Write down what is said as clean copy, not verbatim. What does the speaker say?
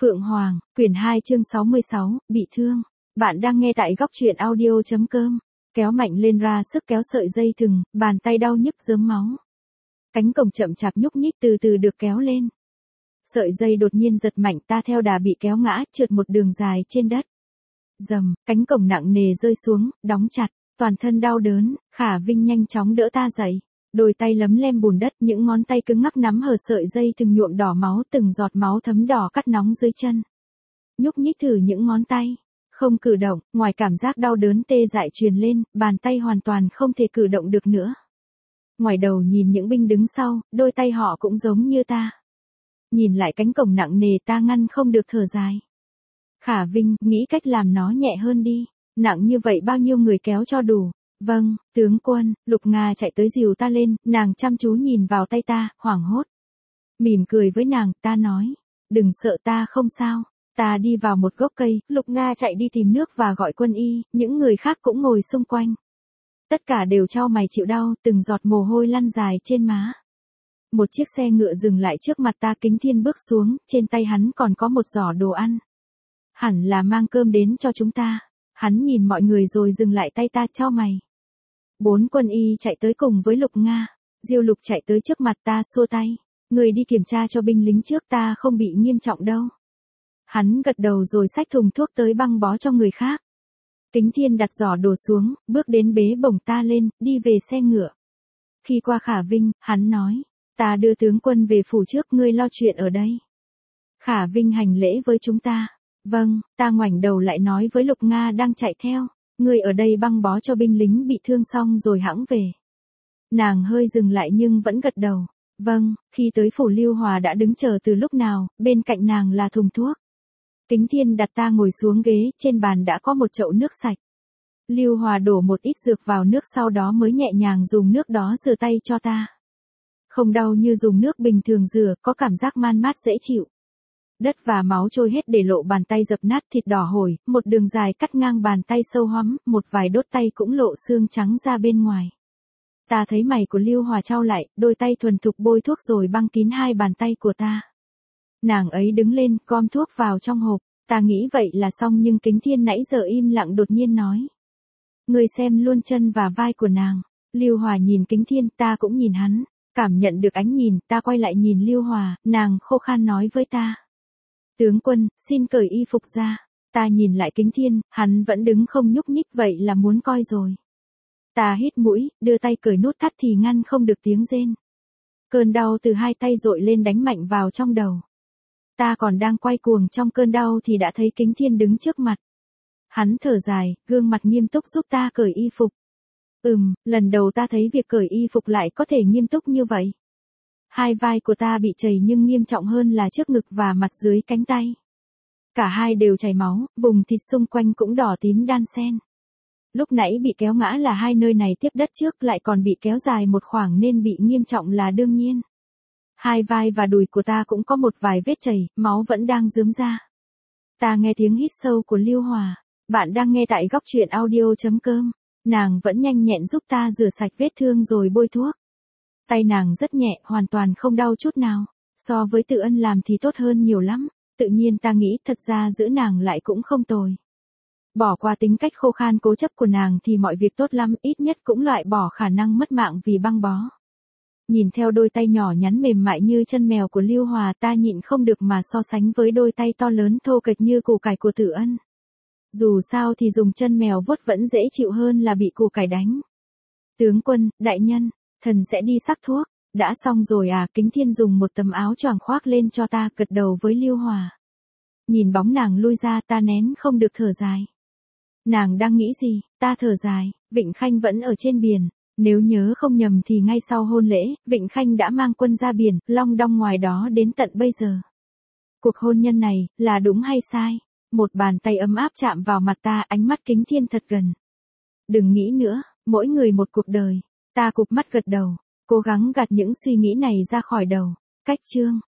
Phượng Hoàng, quyển 2 chương 66, bị thương. Bạn đang nghe tại góc truyện audio.com. Kéo mạnh lên ra sức kéo sợi dây thừng, bàn tay đau nhức rớm máu. Cánh cổng chậm chạp nhúc nhích từ từ được kéo lên. Sợi dây đột nhiên giật mạnh, ta theo đà bị kéo ngã, trượt một đường dài trên đất. Rầm, cánh cổng nặng nề rơi xuống, đóng chặt, toàn thân đau đớn, Khả Vinh nhanh chóng đỡ ta dậy. Đôi tay lấm lem bùn đất, những ngón tay cứng ngắc nắm hở sợi dây từng nhuộm đỏ máu, từng giọt máu thấm đỏ cắt nóng dưới chân. Nhúc nhích thử những ngón tay, không cử động, ngoài cảm giác đau đớn tê dại truyền lên, bàn tay hoàn toàn không thể cử động được nữa. Ngoài đầu nhìn những binh đứng sau, đôi tay họ cũng giống như ta. Nhìn lại cánh cổng nặng nề, ta ngăn không được thở dài. Khả Vinh, nghĩ cách làm nó nhẹ hơn đi, nặng như vậy bao nhiêu người kéo cho đủ. Vâng, tướng quân. Lục Nga chạy tới dìu ta lên, nàng chăm chú nhìn vào tay ta, hoảng hốt. Mỉm cười với nàng, ta nói, đừng sợ, ta không sao. Ta đi vào một gốc cây, Lục Nga chạy đi tìm nước và gọi quân y, những người khác cũng ngồi xung quanh. Tất cả đều chau mày chịu đau, từng giọt mồ hôi lăn dài trên má. Một chiếc xe ngựa dừng lại trước mặt ta, Kính Thiên bước xuống, trên tay hắn còn có một giỏ đồ ăn. Hẳn là mang cơm đến cho chúng ta. Hắn nhìn mọi người rồi dừng lại, tay ta chau mày. 4 quân y chạy tới cùng với Lục Nga. Diêu Lục chạy tới trước mặt ta xua tay. Người đi kiểm tra cho binh lính trước, ta không bị nghiêm trọng đâu. Hắn gật đầu rồi xách thùng thuốc tới băng bó cho người khác. Kính Thiên đặt giỏ đồ xuống, bước đến bế bổng ta lên, đi về xe ngựa. Khi qua Khả Vinh, hắn nói, ta đưa tướng quân về phủ trước, ngươi lo chuyện ở đây. Khả Vinh hành lễ với chúng ta. Vâng, ta ngoảnh đầu lại nói với Lục Nga đang chạy theo. Ngươi ở đây băng bó cho binh lính bị thương xong rồi hãng về. Nàng hơi dừng lại nhưng vẫn gật đầu. Vâng, khi tới phủ Lưu Hòa đã đứng chờ từ lúc nào, bên cạnh nàng là thùng thuốc. Kính Thiên đặt ta ngồi xuống ghế, trên bàn đã có một chậu nước sạch. Lưu Hòa đổ một ít dược vào nước, sau đó mới nhẹ nhàng dùng nước đó rửa tay cho ta. Không đau như dùng nước bình thường rửa, có cảm giác man mát dễ chịu. Đất và máu trôi hết để lộ bàn tay dập nát, thịt đỏ hổi, một đường dài cắt ngang bàn tay sâu hoắm, một vài đốt tay cũng lộ xương trắng ra bên ngoài. Ta thấy mày của Lưu Hòa chau lại, đôi tay thuần thục bôi thuốc rồi băng kín hai bàn tay của ta. Nàng ấy đứng lên, gom thuốc vào trong hộp, ta nghĩ vậy là xong nhưng Kính Thiên nãy giờ im lặng đột nhiên nói. Người xem luôn chân và vai của nàng. Lưu Hòa nhìn Kính Thiên, ta cũng nhìn hắn, cảm nhận được ánh nhìn, ta quay lại nhìn Lưu Hòa, nàng khô khan nói với ta. Tướng quân, xin cởi y phục ra. Ta nhìn lại Kính Thiên, hắn vẫn đứng không nhúc nhích, vậy là muốn coi rồi. Ta hít mũi, đưa tay cởi nút thắt thì ngăn không được tiếng rên. Cơn đau từ hai tay dội lên đánh mạnh vào trong đầu. Ta còn đang quay cuồng trong cơn đau thì đã thấy Kính Thiên đứng trước mặt. Hắn thở dài, gương mặt nghiêm túc giúp ta cởi y phục. Lần đầu ta thấy việc cởi y phục lại có thể nghiêm túc như vậy. Hai vai của ta bị chảy nhưng nghiêm trọng hơn là trước ngực và mặt dưới cánh tay. Cả hai đều chảy máu, vùng thịt xung quanh cũng đỏ tím đan xen. Lúc nãy bị kéo ngã là hai nơi này tiếp đất trước, lại còn bị kéo dài một khoảng nên bị nghiêm trọng là đương nhiên. Hai vai và đùi của ta cũng có một vài vết chảy, máu vẫn đang rớm ra. Ta nghe tiếng hít sâu của Lưu Hòa. Bạn đang nghe tại góc truyện audio.com. Nàng vẫn nhanh nhẹn giúp ta rửa sạch vết thương rồi bôi thuốc. Tay nàng rất nhẹ, hoàn toàn không đau chút nào. So với Tự Ân làm thì tốt hơn nhiều lắm. Tự nhiên ta nghĩ thật ra giữ nàng lại cũng không tồi. Bỏ qua tính cách khô khan cố chấp của nàng thì mọi việc tốt lắm, ít nhất cũng loại bỏ khả năng mất mạng vì băng bó. Nhìn theo đôi tay nhỏ nhắn mềm mại như chân mèo của Lưu Hòa, ta nhịn không được mà so sánh với đôi tay to lớn thô kệch như củ cải của Tự Ân. Dù sao thì dùng chân mèo vuốt vẫn dễ chịu hơn là bị củ cải đánh. Tướng quân, đại nhân, thần sẽ đi sắc thuốc. Đã xong rồi à? Kính Thiên dùng một tấm áo choàng khoác lên cho ta, gật đầu với Lưu Hòa. Nhìn bóng nàng lui ra, ta nén không được thở dài. Nàng đang nghĩ gì? Ta thở dài. Vịnh Khanh vẫn ở trên biển. Nếu nhớ không nhầm thì ngay sau hôn lễ, Vịnh Khanh đã mang quân ra biển, long đong ngoài đó đến tận bây giờ. Cuộc hôn nhân này, là đúng hay sai? Một bàn tay ấm áp chạm vào mặt ta, ánh mắt Kính Thiên thật gần. Đừng nghĩ nữa, mỗi người một cuộc đời. Ta cụp mắt gật đầu, cố gắng gạt những suy nghĩ này ra khỏi đầu. Cách chương